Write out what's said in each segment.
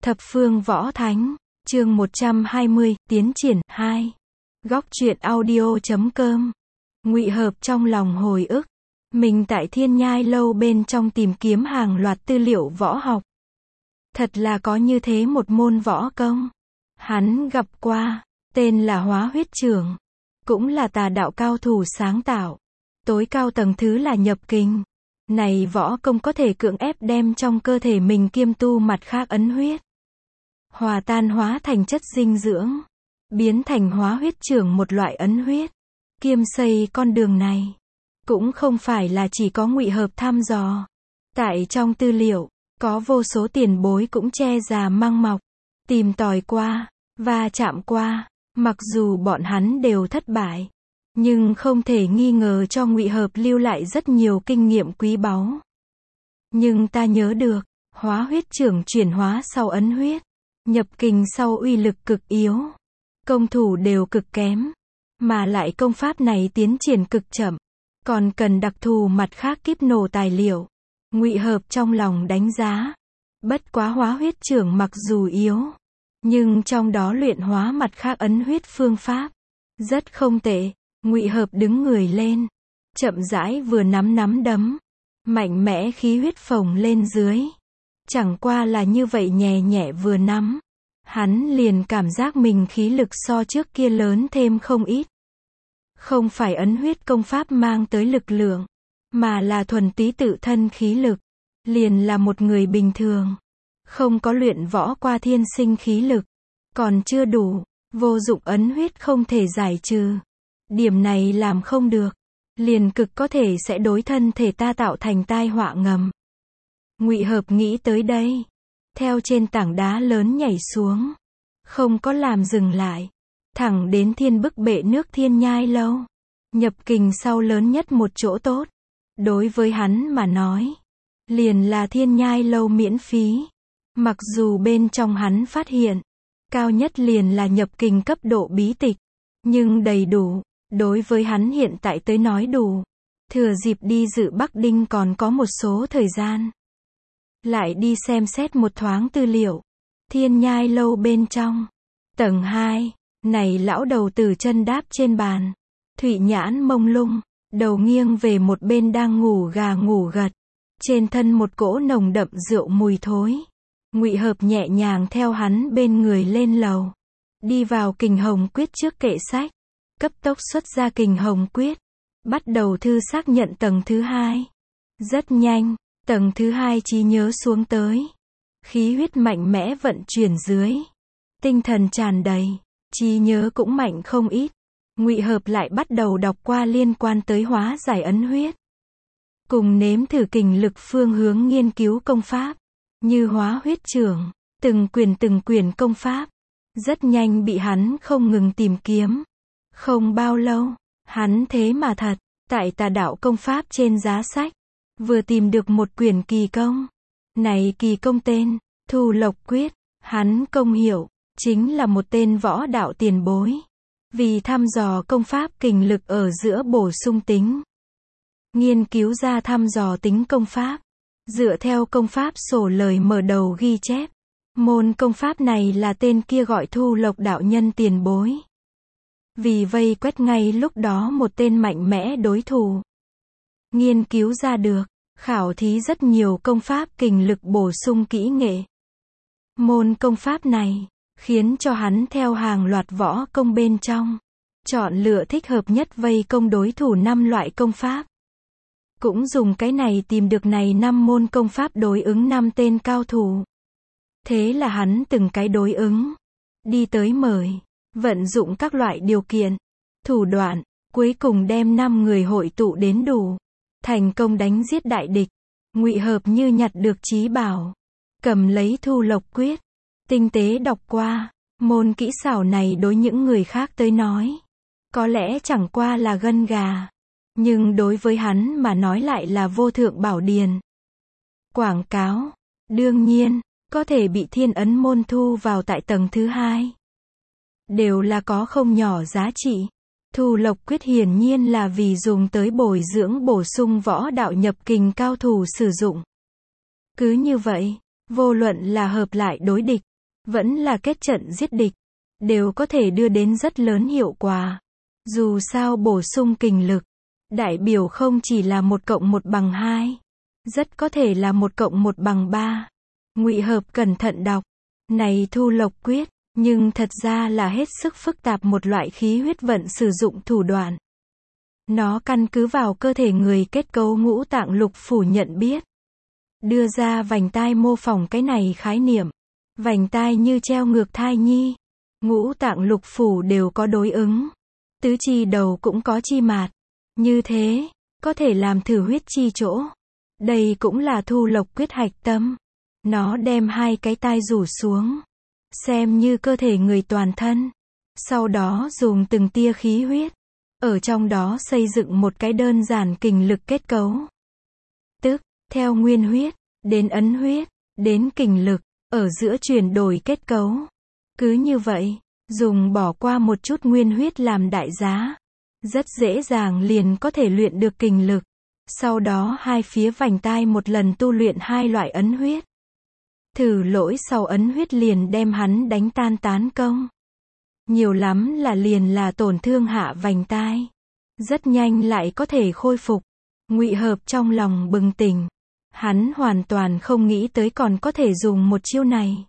Thập phương võ thánh, chương 120, tiến triển, 2. Góc truyện audio.com. Ngụy Hợp trong lòng hồi ức. Mình tại Thiên Nhai Lâu bên trong tìm kiếm hàng loạt tư liệu võ học. Thật là có như thế một môn võ công. Hắn gặp qua, tên là Hóa Huyết Trưởng. Cũng là tà đạo cao thủ sáng tạo. Tối cao tầng thứ là nhập kình. Này võ công có thể cưỡng ép đem trong cơ thể mình kiêm tu mặt khác ấn huyết. Hòa tan hóa thành chất dinh dưỡng. Biến thành Hóa Huyết Trưởng một loại ấn huyết. Kiêm xây con đường này. Cũng không phải là chỉ có Ngụy Hợp thăm dò. Tại trong tư liệu, có vô số tiền bối cũng che già mang mọc. Tìm tòi qua, và chạm qua. Mặc dù bọn hắn đều thất bại. Nhưng không thể nghi ngờ cho Ngụy Hợp lưu lại rất nhiều kinh nghiệm quý báu. Nhưng ta nhớ được, Hóa Huyết Trưởng chuyển hóa sau ấn huyết. Nhập kình sau uy lực cực yếu. Công thủ đều cực kém. Mà lại công pháp này tiến triển cực chậm. Còn cần đặc thù mặt khác kíp nổ tài liệu. Ngụy Hợp trong lòng đánh giá. Bất quá Hóa Huyết Trưởng mặc dù yếu. Nhưng trong đó luyện hóa mặt khác ấn huyết phương pháp. Rất không tệ. Ngụy Hợp đứng người lên. Chậm rãi vừa nắm đấm. Mạnh mẽ khí huyết phồng lên dưới. Chẳng qua là như vậy nhẹ nhẹ vừa nắm. Hắn liền cảm giác mình khí lực so trước kia lớn thêm không ít. Không phải ấn huyết công pháp mang tới lực lượng. Mà là thuần túy tự thân khí lực. Liền là một người bình thường. Không có luyện võ qua thiên sinh khí lực. Còn chưa đủ. Vô dụng ấn huyết không thể giải trừ. Điểm này làm không được. Liền cực có thể sẽ đối thân thể ta tạo thành tai họa ngầm. Ngụy Hợp nghĩ tới đây. Theo trên tảng đá lớn nhảy xuống. Không có làm dừng lại. Thẳng đến Thiên Bức Bệ Nước Thiên Nhai Lâu. Nhập kình sau lớn nhất một chỗ tốt. Đối với hắn mà nói. Liền là Thiên Nhai Lâu miễn phí. Mặc dù bên trong hắn phát hiện. Cao nhất liền là nhập kình cấp độ bí tịch. Nhưng đầy đủ. Đối với hắn hiện tại tới nói đủ. Thừa dịp đi dự Bắc Đinh còn có một số thời gian. Lại đi xem xét một thoáng tư liệu. Thiên Nhai Lâu bên trong. Tầng 2. Này lão đầu tử chân đáp trên bàn. Thụy nhãn mông lung. Đầu nghiêng về một bên đang ngủ gà ngủ gật. Trên thân một cỗ nồng đậm rượu mùi thối. Ngụy Hợp nhẹ nhàng theo hắn bên người lên lầu. Đi vào Kình Hồng Quyết trước kệ sách. Cấp tốc xuất ra Kình Hồng Quyết. Bắt đầu thư xác nhận tầng thứ 2. Rất nhanh. Tầng thứ 2 trí nhớ xuống tới. Khí huyết mạnh mẽ vận chuyển dưới. Tinh thần tràn đầy. Trí nhớ cũng mạnh không ít. Ngụy Hợp lại bắt đầu đọc qua liên quan tới hóa giải ấn huyết. Cùng nếm thử kình lực phương hướng nghiên cứu công pháp. Như Hóa Huyết Trưởng. Từng quyển công pháp. Rất nhanh bị hắn không ngừng tìm kiếm. Không bao lâu. Hắn thế mà thật. Tại tà đạo công pháp trên giá sách. Vừa tìm được một quyển kỳ công. Này kỳ công tên, Thu Lộc Quyết. Hắn công hiệu, chính là một tên võ đạo tiền bối. Vì thăm dò công pháp kình lực ở giữa bổ sung tính. Nghiên cứu ra thăm dò tính công pháp. Dựa theo công pháp sổ lời mở đầu ghi chép. Môn công pháp này là tên kia gọi Thu Lộc đạo nhân tiền bối. Vì vây quét ngay lúc đó một tên mạnh mẽ đối thủ. Nghiên cứu ra được, khảo thí rất nhiều công pháp kình lực bổ sung kỹ nghệ. Môn công pháp này, khiến cho hắn theo hàng loạt võ công bên trong. Chọn lựa thích hợp nhất vây công đối thủ 5 loại công pháp. Cũng dùng cái này tìm được này 5 môn công pháp đối ứng 5 tên cao thủ. Thế là hắn từng cái đối ứng. Đi tới mời. Vận dụng các loại điều kiện. Thủ đoạn. Cuối cùng đem 5 người hội tụ đến đủ. Thành công đánh giết đại địch. Ngụy Hợp như nhặt được trí bảo. Cầm lấy Thu Lộc Quyết. Tinh tế đọc qua. Môn kỹ xảo này đối những người khác tới nói. Có lẽ chẳng qua là gân gà. Nhưng đối với hắn mà nói lại là vô thượng bảo điền. Quảng cáo. Đương nhiên, có thể bị Thiên Ấn môn thu vào tại tầng thứ 2. Đều là có không nhỏ giá trị. Thu Lộc Quyết hiển nhiên là vì dùng tới bồi dưỡng bổ sung võ đạo nhập kình cao thủ sử dụng. Cứ như vậy, vô luận là hợp lại đối địch, vẫn là kết trận giết địch, đều có thể đưa đến rất lớn hiệu quả. Dù sao bổ sung kình lực, đại biểu không chỉ là 1+1=2, rất có thể là 1+1=3. Ngụy Hợp cẩn thận đọc, này Thu Lộc Quyết, nhưng thật ra là hết sức phức tạp một loại khí huyết vận sử dụng thủ đoạn. Nó căn cứ vào cơ thể người kết cấu ngũ tạng lục phủ nhận biết, đưa ra vành tai mô phỏng cái này khái niệm. Vành tai như treo ngược thai nhi, ngũ tạng lục phủ đều có đối ứng, tứ chi đầu cũng có chi mạt, như thế, có thể làm thử huyết chi chỗ. Đây cũng là Thu Lộc Quyết hạch tâm. Nó đem hai cái tai rủ xuống, xem như cơ thể người toàn thân, sau đó dùng từng tia khí huyết, ở trong đó xây dựng một cái đơn giản kình lực kết cấu. Tức, theo nguyên huyết, đến ấn huyết, đến kình lực, ở giữa chuyển đổi kết cấu. Cứ như vậy, dùng bỏ qua một chút nguyên huyết làm đại giá, rất dễ dàng liền có thể luyện được kình lực. Sau đó hai phía vành tai một lần tu luyện hai loại ấn huyết. Thử lỗi sau ấn huyết liền đem hắn đánh tan tán công. Nhiều lắm là liền là tổn thương hạ vành tai. Rất nhanh lại có thể khôi phục. Ngụy Hợp trong lòng bừng tỉnh. Hắn hoàn toàn không nghĩ tới còn có thể dùng một chiêu này.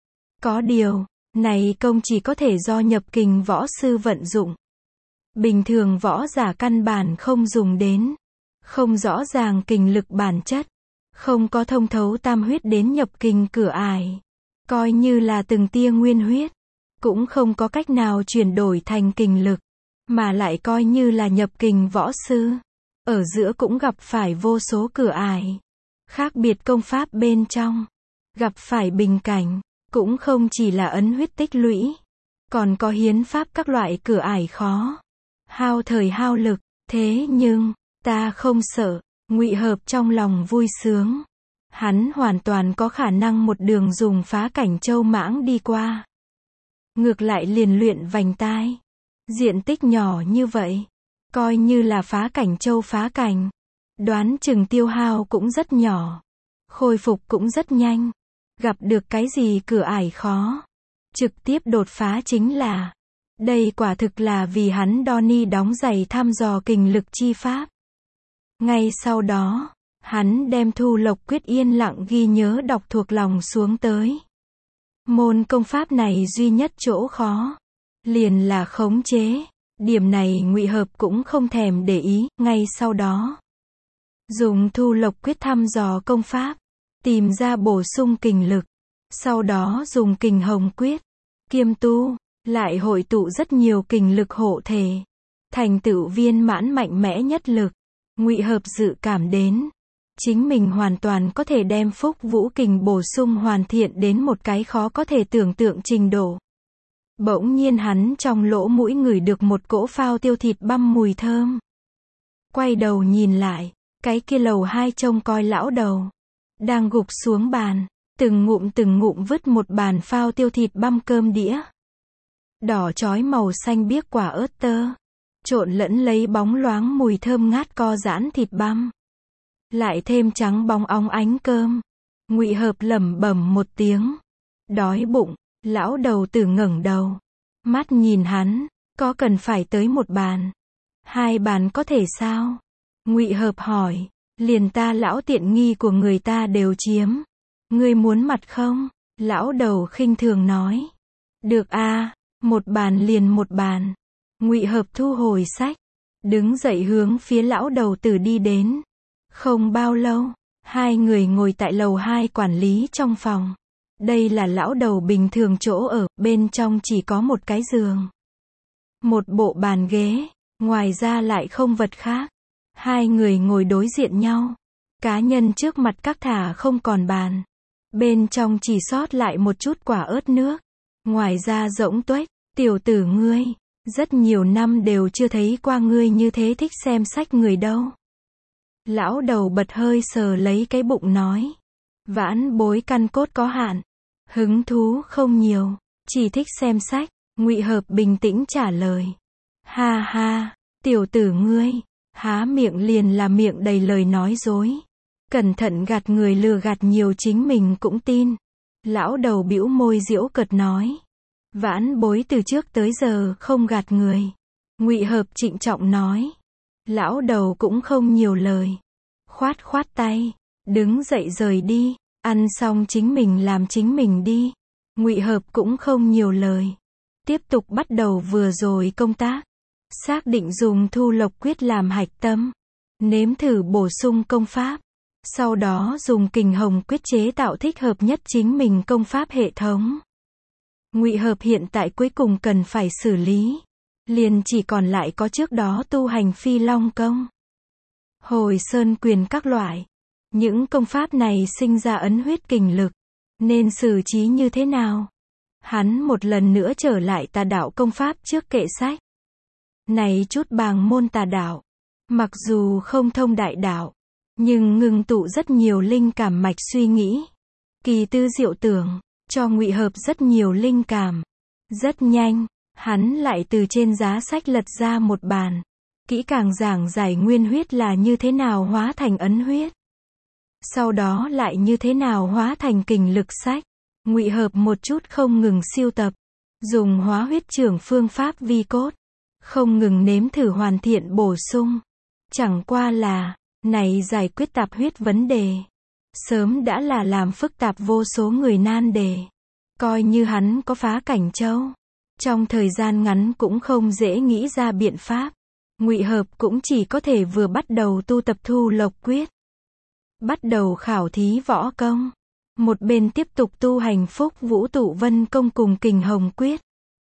Có điều, này công chỉ có thể do nhập kình võ sư vận dụng. Bình thường võ giả căn bản không dùng đến. Không rõ ràng kình lực bản chất. Không có thông thấu tam huyết đến nhập kình cửa ải. Coi như là từng tia nguyên huyết. Cũng không có cách nào chuyển đổi thành kình lực. Mà lại coi như là nhập kình võ sư. Ở giữa cũng gặp phải vô số cửa ải. Khác biệt công pháp bên trong. Gặp phải bình cảnh. Cũng không chỉ là ấn huyết tích lũy. Còn có hiến pháp các loại cửa ải khó. Hao thời hao lực. Thế nhưng, ta không sợ. Ngụy Hợp trong lòng vui sướng. Hắn hoàn toàn có khả năng một đường dùng phá cảnh châu mãng đi qua. Ngược lại liền luyện vành tai. Diện tích nhỏ như vậy. Coi như là phá cảnh châu phá cảnh. Đoán chừng tiêu hao cũng rất nhỏ. Khôi phục cũng rất nhanh. Gặp được cái gì cửa ải khó. Trực tiếp đột phá chính là. Đây quả thực là vì hắn Donnie đóng giày thăm dò kình lực chi pháp. Ngay sau đó, hắn đem Thu Lộc Quyết yên lặng ghi nhớ đọc thuộc lòng xuống tới. Môn công pháp này duy nhất chỗ khó. Liền là khống chế. Điểm này Ngụy Hợp cũng không thèm để ý. Ngay sau đó, dùng Thu Lộc Quyết thăm dò công pháp. Tìm ra bổ sung kình lực. Sau đó dùng Kình Hồng Quyết. Kiêm tu. Lại hội tụ rất nhiều kình lực hộ thể. Thành tựu viên mãn mạnh mẽ nhất lực. Ngụy Hợp dự cảm đến. Chính mình hoàn toàn có thể đem Phúc Vũ Kình bổ sung hoàn thiện đến một cái khó có thể tưởng tượng trình độ. Bỗng nhiên hắn trong lỗ mũi ngửi được một cỗ phao tiêu thịt băm mùi thơm. Quay đầu nhìn lại. Cái kia lầu 2 trông coi lão đầu. Đang gục xuống bàn. Từng ngụm vứt một bàn phao tiêu thịt băm cơm đĩa. Đỏ chói màu xanh biếc quả ớt tơ. Trộn lẫn lấy bóng loáng mùi thơm ngát co giãn thịt băm. Lại thêm trắng bóng óng ánh cơm. Ngụy Hợp lẩm bẩm một tiếng. Đói bụng. Lão đầu tử ngẩng đầu. Mắt nhìn hắn. Có cần phải tới một bàn? 2 bàn có thể sao? Ngụy Hợp hỏi. Liền ta lão tiện nghi của người ta đều chiếm. Ngươi muốn mặt không? Lão đầu khinh thường nói. Được a, một bàn liền một bàn. Ngụy Hợp thu hồi sách. Đứng dậy hướng phía lão đầu tử đi đến. Không bao lâu, 2 người ngồi tại lầu 2 quản lý trong phòng. Đây là lão đầu bình thường chỗ ở, bên trong chỉ có một cái giường. Một bộ bàn ghế, ngoài ra lại không vật khác. 2 người ngồi đối diện nhau. Cá nhân trước mặt các thả không còn bàn. Bên trong chỉ sót lại một chút quả ớt nước. Ngoài ra rỗng tuếch. Tiểu tử ngươi, rất nhiều năm đều chưa thấy qua ngươi như thế thích xem sách người đâu. Lão đầu bật hơi sờ lấy cái bụng nói. Vãn bối căn cốt có hạn. Hứng thú không nhiều. Chỉ thích xem sách. Ngụy Hợp bình tĩnh trả lời. Ha ha, tiểu tử ngươi. Há miệng liền là miệng đầy lời nói dối. Cẩn thận gạt người lừa gạt nhiều chính mình cũng tin. Lão đầu bĩu môi giễu cợt nói. Vãn bối từ trước tới giờ không gạt người. Ngụy Hợp trịnh trọng nói. Lão đầu cũng không nhiều lời. Khoát khoát tay. Đứng dậy rời đi. Ăn xong chính mình làm chính mình đi. Ngụy Hợp cũng không nhiều lời. Tiếp tục bắt đầu vừa rồi công tác. Xác định dùng Thu Lộc Quyết làm hạch tâm. Nếm thử bổ sung công pháp. Sau đó dùng Kình Hồng Quyết chế tạo thích hợp nhất chính mình công pháp hệ thống. Ngụy Hợp hiện tại cuối cùng cần phải xử lý. Liền chỉ còn lại có trước đó tu hành Phi Long Công, Hồi Sơn Quyền các loại. Những công pháp này sinh ra ấn huyết kình lực. Nên xử trí như thế nào? Hắn một lần nữa trở lại tà đạo công pháp trước kệ sách. Này chút bàng môn tà đạo. Mặc dù không thông đại đạo. Nhưng ngưng tụ rất nhiều linh cảm mạch suy nghĩ. Kỳ tư diệu tưởng. Cho Ngụy Hợp rất nhiều linh cảm. Rất nhanh. Hắn lại từ trên giá sách lật ra một bản. Kỹ càng giảng giải nguyên huyết là như thế nào hóa thành ấn huyết. Sau đó lại như thế nào hóa thành kình lực sách. Ngụy Hợp một chút không ngừng siêu tập. Dùng hóa huyết trưởng phương pháp vi cốt. Không ngừng nếm thử hoàn thiện bổ sung. Chẳng qua là, này giải quyết tạp huyết vấn đề. Sớm đã là làm phức tạp vô số người nan đề. Coi như hắn có phá cảnh châu. Trong thời gian ngắn cũng không dễ nghĩ ra biện pháp. Ngụy Hợp cũng chỉ có thể vừa bắt đầu tu tập Thu Lộc Quyết. Bắt đầu khảo thí võ công. Một bên tiếp tục tu hành Phúc Vũ Tụ Vân Công cùng Kình Hồng Quyết.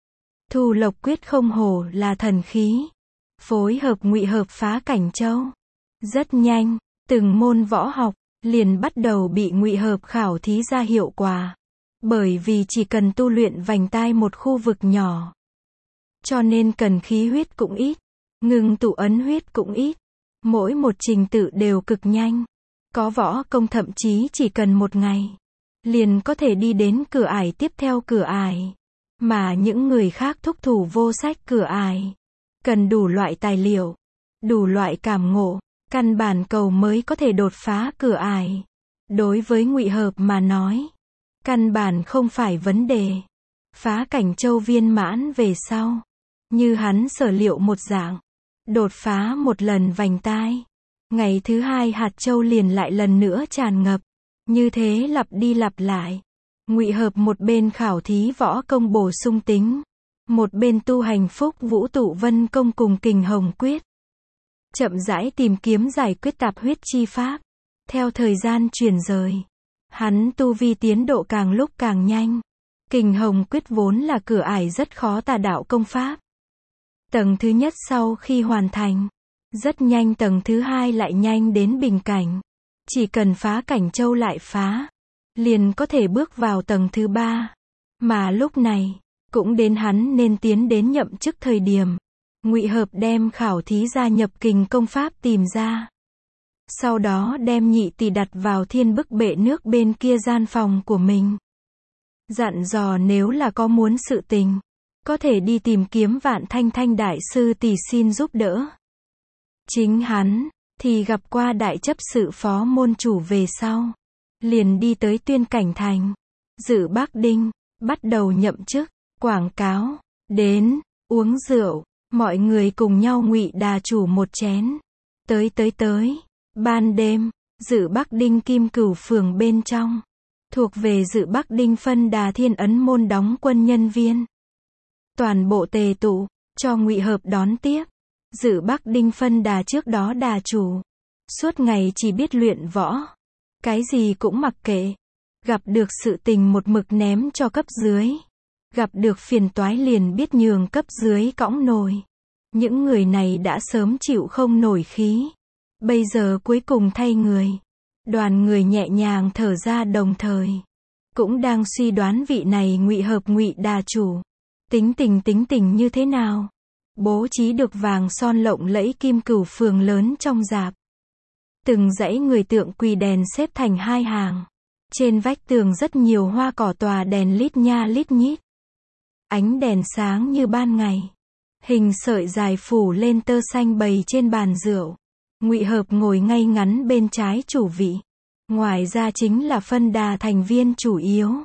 Thu Lộc Quyết không hổ là thần khí. Phối hợp Ngụy Hợp phá cảnh châu. Rất nhanh, từng môn võ học, liền bắt đầu bị Ngụy Hợp khảo thí ra hiệu quả. Bởi vì chỉ cần tu luyện vành tai một khu vực nhỏ. Cho nên cần khí huyết cũng ít. Ngưng tụ ấn huyết cũng ít. Mỗi một trình tự đều cực nhanh. Có võ công thậm chí chỉ cần một ngày. Liền có thể đi đến cửa ải tiếp theo cửa ải. Mà những người khác thúc thủ vô sách cửa ải. Cần đủ loại tài liệu. Đủ loại cảm ngộ. Căn bản cầu mới có thể đột phá cửa ải. Đối với Ngụy Hợp mà nói. Căn bản không phải vấn đề. Phá cảnh châu viên mãn về sau. Như hắn sở liệu một dạng. Đột phá một lần vành tai. Ngày thứ hai hạt châu liền lại lần nữa tràn ngập. Như thế lặp đi lặp lại. Ngụy Hợp một bên khảo thí võ công bổ sung tính. Một bên tu hành Phúc Vũ Tụ Vân Công cùng Kình Hồng Quyết. Chậm rãi tìm kiếm giải quyết tạp huyết chi pháp. Theo thời gian chuyển rời. Hắn tu vi tiến độ càng lúc càng nhanh. Kình Hồng Quyết vốn là cửa ải rất khó tà đạo công pháp. Tầng thứ nhất sau khi hoàn thành. Rất nhanh tầng thứ hai lại nhanh đến bình cảnh. Chỉ cần phá cảnh châu lại phá. Liền có thể bước vào tầng thứ ba. Mà lúc này, cũng đến hắn nên tiến đến nhậm chức thời điểm. Ngụy Hợp đem khảo thí gia nhập kình công pháp tìm ra. Sau đó đem nhị tỷ đặt vào thiên bức bệ nước bên kia gian phòng của mình. Dặn dò nếu là có muốn sự tình. Có thể đi tìm kiếm Vạn Thanh Thanh đại sư tỷ xin giúp đỡ. Chính hắn, thì gặp qua đại chấp sự phó môn chủ về sau. Liền đi tới Tuyên Cảnh Thành. Dự Bắc Đinh, bắt đầu nhậm chức, quảng cáo, đến, uống rượu, mọi người cùng nhau ngụy đà chủ một chén. Tới, ban đêm, Dự Bắc Đinh Kim Cửu phường bên trong. Thuộc về Dự Bắc Đinh phân đà Thiên Ấn môn đóng quân nhân viên. Toàn bộ tề tụ, cho Ngụy Hợp đón tiếp. Dự Bắc Đinh phân đà trước đó đà chủ. Suốt ngày chỉ biết luyện võ. Cái gì cũng mặc kệ. Gặp được sự tình một mực ném cho cấp dưới. Gặp được phiền toái liền biết nhường cấp dưới cõng nổi. Những người này đã sớm chịu không nổi khí. Bây giờ cuối cùng thay người. Đoàn người nhẹ nhàng thở ra đồng thời. Cũng đang suy đoán vị này Ngụy Hợp Ngụy đà chủ. Tính tình như thế nào? Bố trí được vàng son lộng lẫy Kim Cửu phường lớn trong rạp. Từng dãy người tượng quỳ đèn xếp thành hai hàng. Trên vách tường rất nhiều hoa cỏ tòa đèn lít nha lít nhít. Ánh đèn sáng như ban ngày. Hình sợi dài phủ lên tơ xanh bày trên bàn rượu. Ngụy Hợp ngồi ngay ngắn bên trái chủ vị. Ngoài ra chính là phân đà thành viên chủ yếu.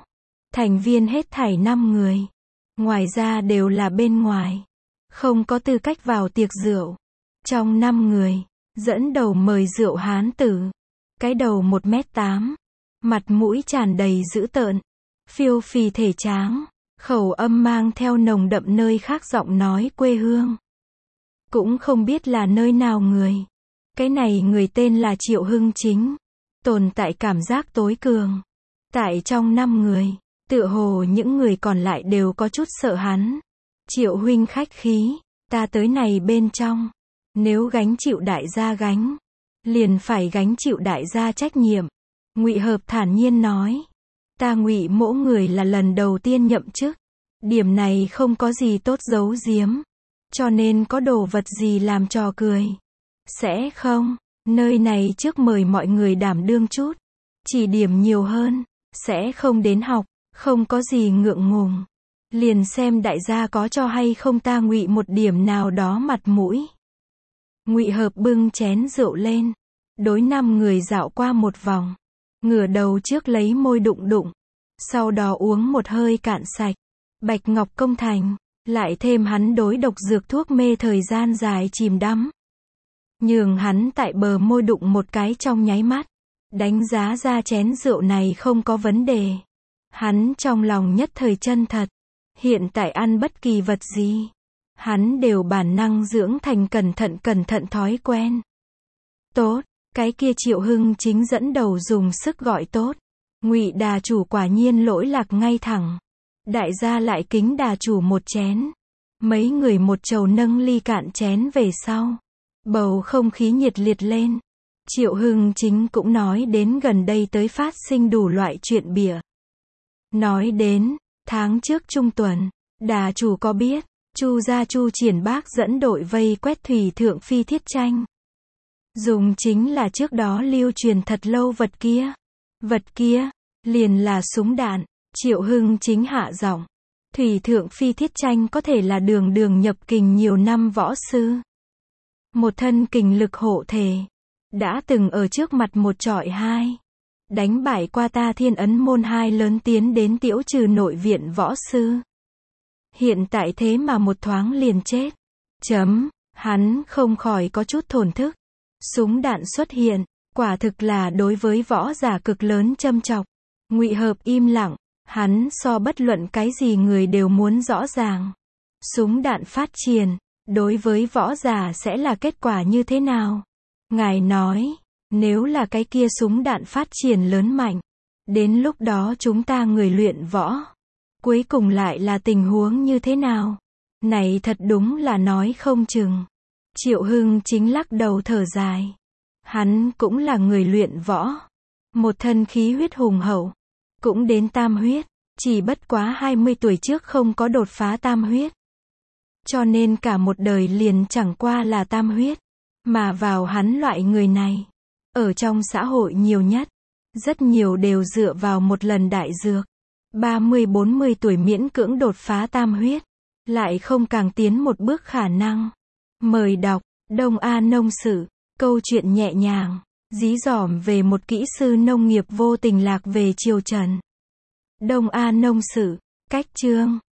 Thành viên hết thảy 5 người. Ngoài ra đều là bên ngoài. Không có tư cách vào tiệc rượu. Trong 5 người, dẫn đầu mời rượu hán tử. Cái đầu 1m8. Mặt mũi tràn đầy dữ tợn. Phiêu phì thể tráng. Khẩu âm mang theo nồng đậm nơi khác giọng nói quê hương. Cũng không biết là nơi nào người. Cái này người tên là Triệu Hưng Chính. Tồn tại cảm giác tối cường. Tại trong 5 người, tựa hồ những người còn lại đều có chút sợ hắn. Triệu huynh khách khí, ta tới này bên trong. Nếu gánh chịu đại gia gánh, liền phải gánh chịu đại gia trách nhiệm. Ngụy Hợp thản nhiên nói. Ta Ngụy mỗ người là lần đầu tiên nhậm chức. Điểm này không có gì tốt giấu giếm. Cho nên có đồ vật gì làm trò cười. Sẽ không, nơi này trước mời mọi người đảm đương chút. Chỉ điểm nhiều hơn, sẽ không đến học, không có gì ngượng ngùng. Liền xem đại gia có cho hay không ta Ngụy một điểm nào đó mặt mũi. Ngụy Hợp bưng chén rượu lên, đối 5 người dạo qua một vòng, ngửa đầu trước lấy môi đụng đụng, sau đó uống một hơi cạn sạch. Bạch Ngọc Công Thành, lại thêm hắn đối độc dược thuốc mê thời gian dài chìm đắm. Nhường hắn tại bờ môi đụng một cái trong nháy mắt, đánh giá ra chén rượu này không có vấn đề. Hắn trong lòng nhất thời chân thật. Hiện tại ăn bất kỳ vật gì, hắn đều bản năng dưỡng thành cẩn thận thói quen. Tốt, cái kia Triệu Hưng Chính dẫn đầu dùng sức gọi tốt. Ngụy đà chủ quả nhiên lỗi lạc ngay thẳng. Đại gia lại kính đà chủ một chén. Mấy người một chầu nâng ly cạn chén về sau. Bầu không khí nhiệt liệt lên. Triệu Hưng Chính cũng nói đến gần đây tới phát sinh đủ loại chuyện bịa. Nói đến, tháng trước trung tuần, đà chủ có biết, Chu gia Chu Triển Bác dẫn đội vây quét thủy thượng phi thiết tranh. Dùng chính là trước đó lưu truyền thật lâu vật kia. Vật kia, liền là súng đạn. Triệu Hưng Chính hạ giọng. Thủy thượng phi thiết tranh có thể là đường nhập kình nhiều năm võ sư. Một thân kình lực hộ thể. Đã từng ở trước mặt một trọi hai. Đánh bại qua ta Thiên Ấn môn 2 lớn tiến đến Tiễu Trừ nội viện võ sư. Hiện tại thế mà một thoáng liền chết. Hắn không khỏi có chút thổn thức. Súng đạn xuất hiện, quả thực là đối với võ giả cực lớn châm chọc. Ngụy Hợp im lặng, hắn so bất luận cái gì người đều muốn rõ ràng. Súng đạn phát triển, đối với võ giả sẽ là kết quả như thế nào? Ngài nói, nếu là cái kia súng đạn phát triển lớn mạnh, đến lúc đó chúng ta người luyện võ, cuối cùng lại là tình huống như thế nào? Này thật đúng là nói không chừng. Triệu Hưng Chính lắc đầu thở dài. Hắn cũng là người luyện võ. Một thân khí huyết hùng hậu. Cũng đến tam huyết. Chỉ bất quá 20 tuổi trước không có đột phá tam huyết. Cho nên cả một đời liền chẳng qua là tam huyết. Mà vào hắn loại người này, ở trong xã hội nhiều nhất, rất nhiều đều dựa vào một lần đại dược. 30-40 tuổi miễn cưỡng đột phá tam huyết. Lại không càng tiến một bước khả năng. Mời đọc, Đông A Nông Sự, câu chuyện nhẹ nhàng, dí dỏm về một kỹ sư nông nghiệp vô tình lạc về triều Trần. Đông A Nông Sự, cách chương.